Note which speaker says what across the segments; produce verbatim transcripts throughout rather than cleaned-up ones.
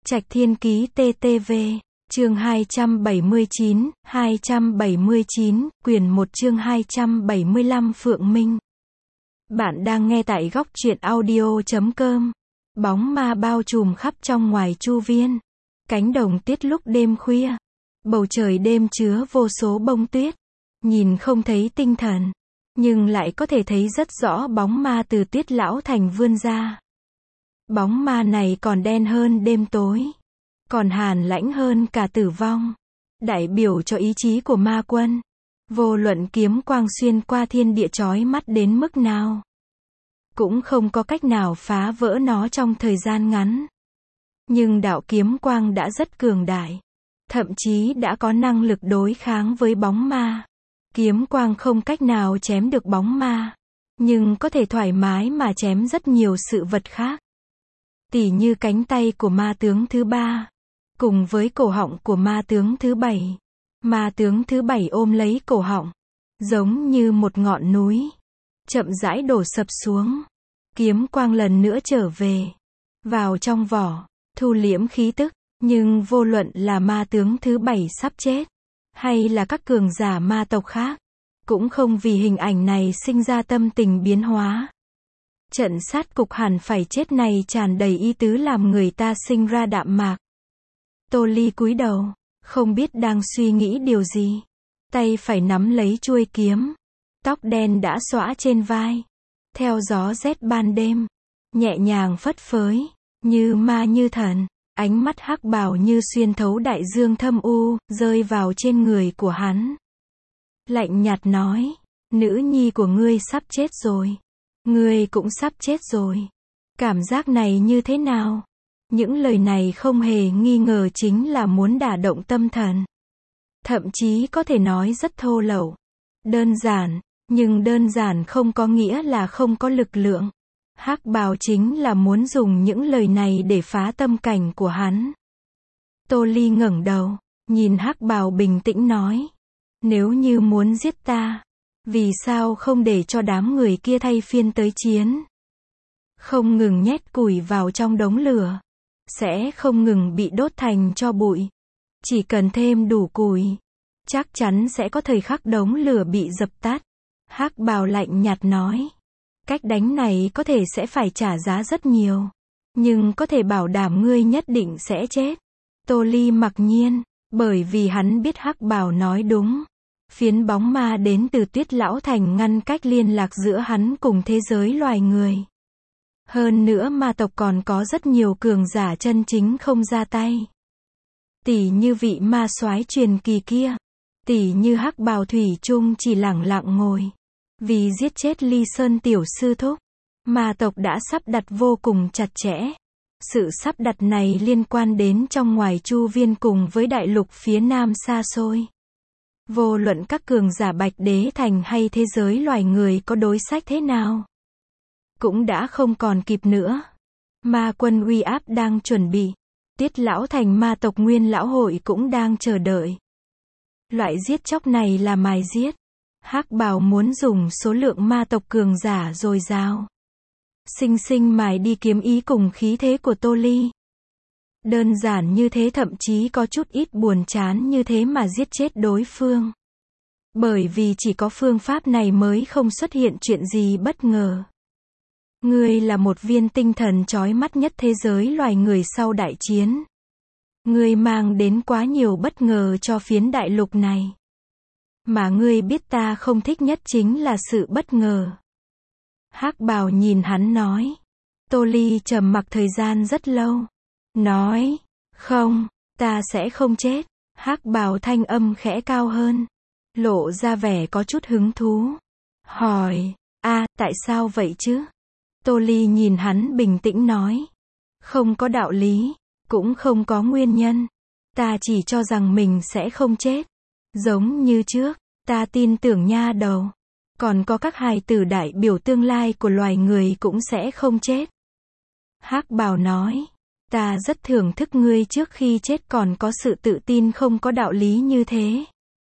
Speaker 1: Trạch Thiên Ký tê tê vê, chương hai trăm bảy mươi chín, hai trăm bảy mươi chín, quyển một chương hai trăm bảy mươi lăm Phượng Minh. Bạn đang nghe tại góc truyện audio chấm com. Bóng ma bao trùm khắp trong ngoài chu viên. Cánh đồng tuyết lúc đêm khuya. Bầu trời đêm chứa vô số bông tuyết. Nhìn không thấy tinh thần, nhưng lại có thể thấy rất rõ bóng ma từ Tuyết Lão Thành vươn ra. Bóng ma này còn đen hơn đêm tối, còn hàn lãnh hơn cả tử vong, đại biểu cho ý chí của ma quân. Vô luận kiếm quang xuyên qua thiên địa chói mắt đến mức nào, cũng không có cách nào phá vỡ nó trong thời gian ngắn. Nhưng đạo kiếm quang đã rất cường đại, thậm chí đã có năng lực đối kháng với bóng ma. Kiếm quang không cách nào chém được bóng ma, nhưng có thể thoải mái mà chém rất nhiều sự vật khác. Tỉ như cánh tay của ma tướng thứ ba, cùng với cổ họng của ma tướng thứ bảy. Ma tướng thứ bảy ôm lấy cổ họng, giống như một ngọn núi, chậm rãi đổ sập xuống. Kiếm quang lần nữa trở về, vào trong vỏ, thu liễm khí tức. Nhưng vô luận là ma tướng thứ bảy sắp chết, hay là các cường giả ma tộc khác, cũng không vì hình ảnh này sinh ra tâm tình biến hóa. Trận sát cục hẳn phải chết này tràn đầy ý tứ làm người ta sinh ra đạm mạc. Tô Ly cúi đầu, không biết đang suy nghĩ điều gì. Tay phải nắm lấy chuôi kiếm, tóc đen đã xõa trên vai, theo gió rét ban đêm, nhẹ nhàng phất phới, như ma như thần. Ánh mắt hắc bào như xuyên thấu đại dương thâm u, rơi vào trên người của hắn. Lạnh nhạt nói, nữ nhi của ngươi sắp chết rồi. Ngươi cũng sắp chết rồi. Cảm giác này như thế nào? Những lời này không hề nghi ngờ chính là muốn đả động tâm thần. Thậm chí có thể nói rất thô lậu. Đơn giản, nhưng đơn giản không có nghĩa là không có lực lượng. Hắc bào chính là muốn dùng những lời này để phá tâm cảnh của hắn. Tô Ly ngẩng đầu, nhìn hắc bào bình tĩnh nói. Nếu như muốn giết ta, vì sao không để cho đám người kia thay phiên tới chiến? Không ngừng nhét củi vào trong đống lửa, sẽ không ngừng bị đốt thành tro bụi. Chỉ cần thêm đủ củi, chắc chắn sẽ có thời khắc đống lửa bị dập tắt. Hắc bào lạnh nhạt nói. Cách đánh này có thể sẽ phải trả giá rất nhiều, nhưng có thể bảo đảm ngươi nhất định sẽ chết. Tô Ly mặc nhiên, bởi vì hắn biết hắc bào nói đúng. Phiến bóng ma đến từ Tuyết Lão Thành ngăn cách liên lạc giữa hắn cùng thế giới loài người. Hơn nữa ma tộc còn có rất nhiều cường giả chân chính không ra tay. Tỉ như vị ma soái truyền kỳ kia, tỉ như hắc bào thủy chung chỉ lẳng lặng ngồi. Vì giết chết Ly Sơn tiểu sư thúc, ma tộc đã sắp đặt vô cùng chặt chẽ. Sự sắp đặt này liên quan đến trong ngoài chu viên cùng với đại lục phía nam xa xôi. Vô luận các cường giả Bạch Đế Thành hay thế giới loài người có đối sách thế nào, cũng đã không còn kịp nữa. Ma quân uy áp đang chuẩn bị. Tiết Lão Thành ma tộc Nguyên Lão Hội cũng đang chờ đợi. Loại giết chóc này là mài giết. Hắc bào muốn dùng số lượng ma tộc cường giả dồi dào, sinh sinh mài đi kiếm ý cùng khí thế của Tô Ly. Đơn giản như thế, thậm chí có chút ít buồn chán như thế mà giết chết đối phương. Bởi vì chỉ có phương pháp này mới không xuất hiện chuyện gì bất ngờ. Ngươi là một viên tinh thần chói mắt nhất thế giới loài người sau đại chiến. Ngươi mang đến quá nhiều bất ngờ cho phiến đại lục này. Mà ngươi biết ta không thích nhất chính là sự bất ngờ. Hắc bào nhìn hắn nói. Tô Ly trầm mặc thời gian rất lâu. Nói, không, ta sẽ không chết. Hắc bào thanh âm khẽ cao hơn, lộ ra vẻ có chút hứng thú. Hỏi, a, tại sao vậy chứ? Tô Ly nhìn hắn bình tĩnh nói. Không có đạo lý, cũng không có nguyên nhân. Ta chỉ cho rằng mình sẽ không chết. Giống như trước, ta tin tưởng nha đầu. Còn có các hài tử đại biểu tương lai của loài người cũng sẽ không chết. Hắc bào nói. Ta rất thưởng thức ngươi trước khi chết còn có sự tự tin không có đạo lý như thế.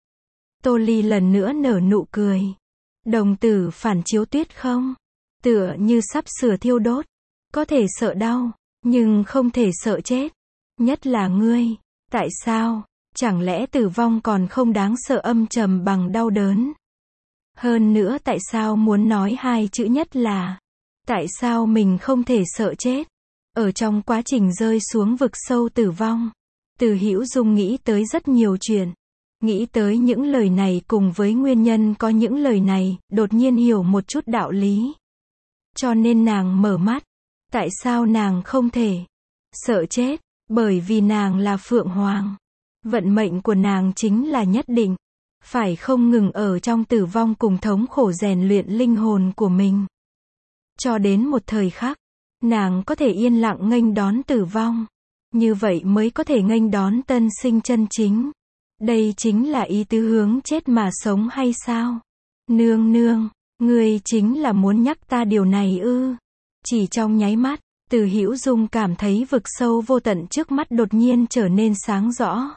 Speaker 1: Tô Ly lần nữa nở nụ cười. Đồng tử phản chiếu tuyết không? Tựa như sắp sửa thiêu đốt. Có thể sợ đau, nhưng không thể sợ chết. Nhất là ngươi. Tại sao? Chẳng lẽ tử vong còn không đáng sợ âm trầm bằng đau đớn? Hơn nữa tại sao muốn nói hai chữ nhất là, tại sao mình không thể sợ chết? Ở trong quá trình rơi xuống vực sâu tử vong, Từ Hữu Dung nghĩ tới rất nhiều chuyện. Nghĩ tới những lời này cùng với nguyên nhân có những lời này, đột nhiên hiểu một chút đạo lý. Cho nên nàng mở mắt. Tại sao nàng không thể sợ chết? Bởi vì nàng là Phượng Hoàng. Vận mệnh của nàng chính là nhất định phải không ngừng ở trong tử vong cùng thống khổ rèn luyện linh hồn của mình. Cho đến một thời khắc, nàng có thể yên lặng nghênh đón tử vong. Như vậy mới có thể nghênh đón tân sinh chân chính. Đây chính là ý tứ hướng chết mà sống hay sao? Nương nương, ngươi chính là muốn nhắc ta điều này ư? Chỉ trong nháy mắt, Từ Hữu Dung cảm thấy vực sâu vô tận trước mắt đột nhiên trở nên sáng rõ.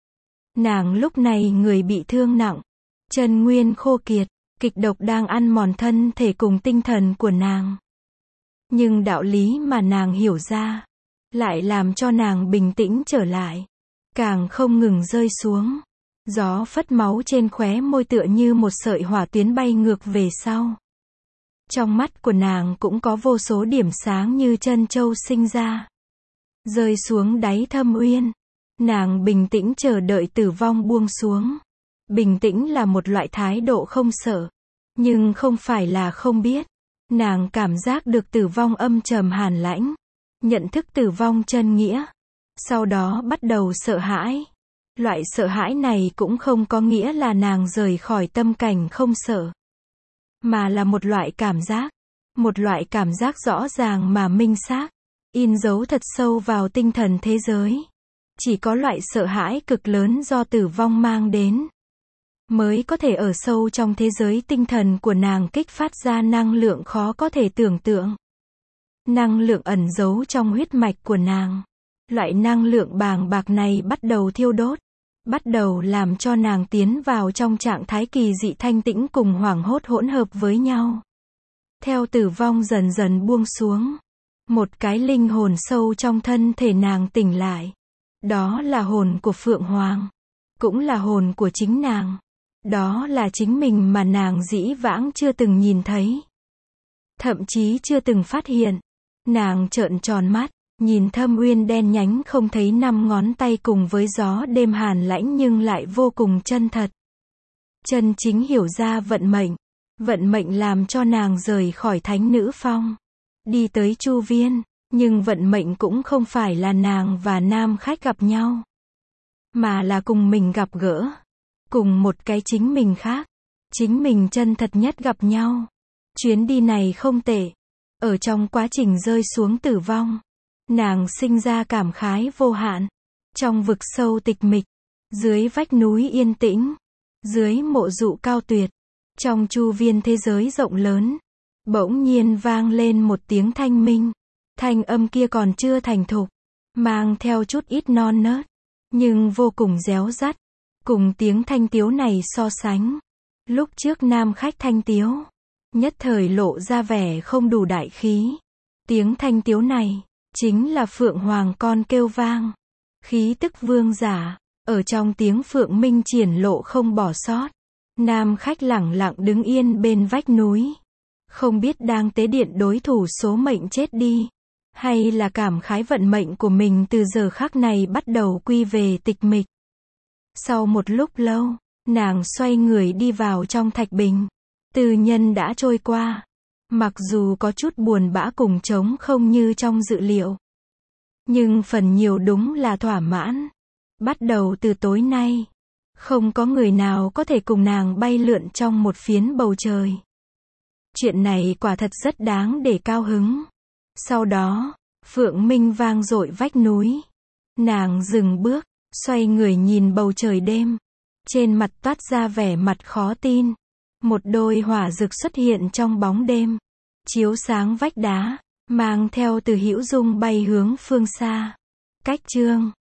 Speaker 1: Nàng lúc này người bị thương nặng, chân nguyên khô kiệt, kịch độc đang ăn mòn thân thể cùng tinh thần của nàng. Nhưng đạo lý mà nàng hiểu ra, lại làm cho nàng bình tĩnh trở lại, càng không ngừng rơi xuống. Gió phất máu trên khóe môi tựa như một sợi hỏa tuyến bay ngược về sau. Trong mắt của nàng cũng có vô số điểm sáng như chân châu sinh ra, rơi xuống đáy thâm uyên. Nàng bình tĩnh chờ đợi tử vong buông xuống. Bình tĩnh là một loại thái độ không sợ, nhưng không phải là không biết. Nàng cảm giác được tử vong âm trầm hàn lãnh, nhận thức tử vong chân nghĩa. Sau đó bắt đầu sợ hãi. Loại sợ hãi này cũng không có nghĩa là nàng rời khỏi tâm cảnh không sợ, mà là một loại cảm giác, một loại cảm giác rõ ràng mà minh xác, in dấu thật sâu vào tinh thần thế giới. Chỉ có loại sợ hãi cực lớn do tử vong mang đến, mới có thể ở sâu trong thế giới tinh thần của nàng kích phát ra năng lượng khó có thể tưởng tượng. Năng lượng ẩn giấu trong huyết mạch của nàng. Loại năng lượng bàng bạc này bắt đầu thiêu đốt, bắt đầu làm cho nàng tiến vào trong trạng thái kỳ dị thanh tĩnh cùng hoảng hốt hỗn hợp với nhau. Theo tử vong dần dần buông xuống, một cái linh hồn sâu trong thân thể nàng tỉnh lại. Đó là hồn của Phượng Hoàng, cũng là hồn của chính nàng. Đó là chính mình mà nàng dĩ vãng chưa từng nhìn thấy, thậm chí chưa từng phát hiện. Nàng trợn tròn mắt, nhìn thâm uyên đen nhánh không thấy năm ngón tay cùng với gió đêm hàn lãnh nhưng lại vô cùng chân thật. Chân chính hiểu ra vận mệnh. Vận mệnh làm cho nàng rời khỏi thánh nữ phong, đi tới Chu Viên. Nhưng vận mệnh cũng không phải là nàng và nam khách gặp nhau, mà là cùng mình gặp gỡ, cùng một cái chính mình khác, chính mình chân thật nhất gặp nhau. Chuyến đi này không tệ. Ở trong quá trình rơi xuống tử vong, nàng sinh ra cảm khái vô hạn. Trong vực sâu tịch mịch, dưới vách núi yên tĩnh, dưới mộ dụ cao tuyệt, trong chu viên thế giới rộng lớn, bỗng nhiên vang lên một tiếng thanh minh. Thanh âm kia còn chưa thành thục, mang theo chút ít non nớt, nhưng vô cùng réo rắt. Cùng tiếng thanh tiếu này so sánh, lúc trước nam khách thanh tiếu, nhất thời lộ ra vẻ không đủ đại khí. Tiếng thanh tiếu này, chính là Phượng Hoàng con kêu vang. Khí tức vương giả, ở trong tiếng Phượng Minh triển lộ không bỏ sót. Nam khách lẳng lặng đứng yên bên vách núi, không biết đang tế điện đối thủ số mệnh chết đi, hay là cảm khái vận mệnh của mình từ giờ khắc này bắt đầu quy về tịch mịch. Sau một lúc lâu, nàng xoay người đi vào trong thạch bình. Tư nhân đã trôi qua, mặc dù có chút buồn bã cùng trống không như trong dự liệu, nhưng phần nhiều đúng là thỏa mãn. Bắt đầu từ tối nay, không có người nào có thể cùng nàng bay lượn trong một phiến bầu trời. Chuyện này quả thật rất đáng để cao hứng. Sau đó, Phượng Minh vang dội vách núi. Nàng dừng bước, xoay người nhìn bầu trời đêm. Trên mặt toát ra vẻ mặt khó tin. Một đôi hỏa rực xuất hiện trong bóng đêm, chiếu sáng vách đá, mang theo Từ Hữu Dung bay hướng phương xa. Cách chương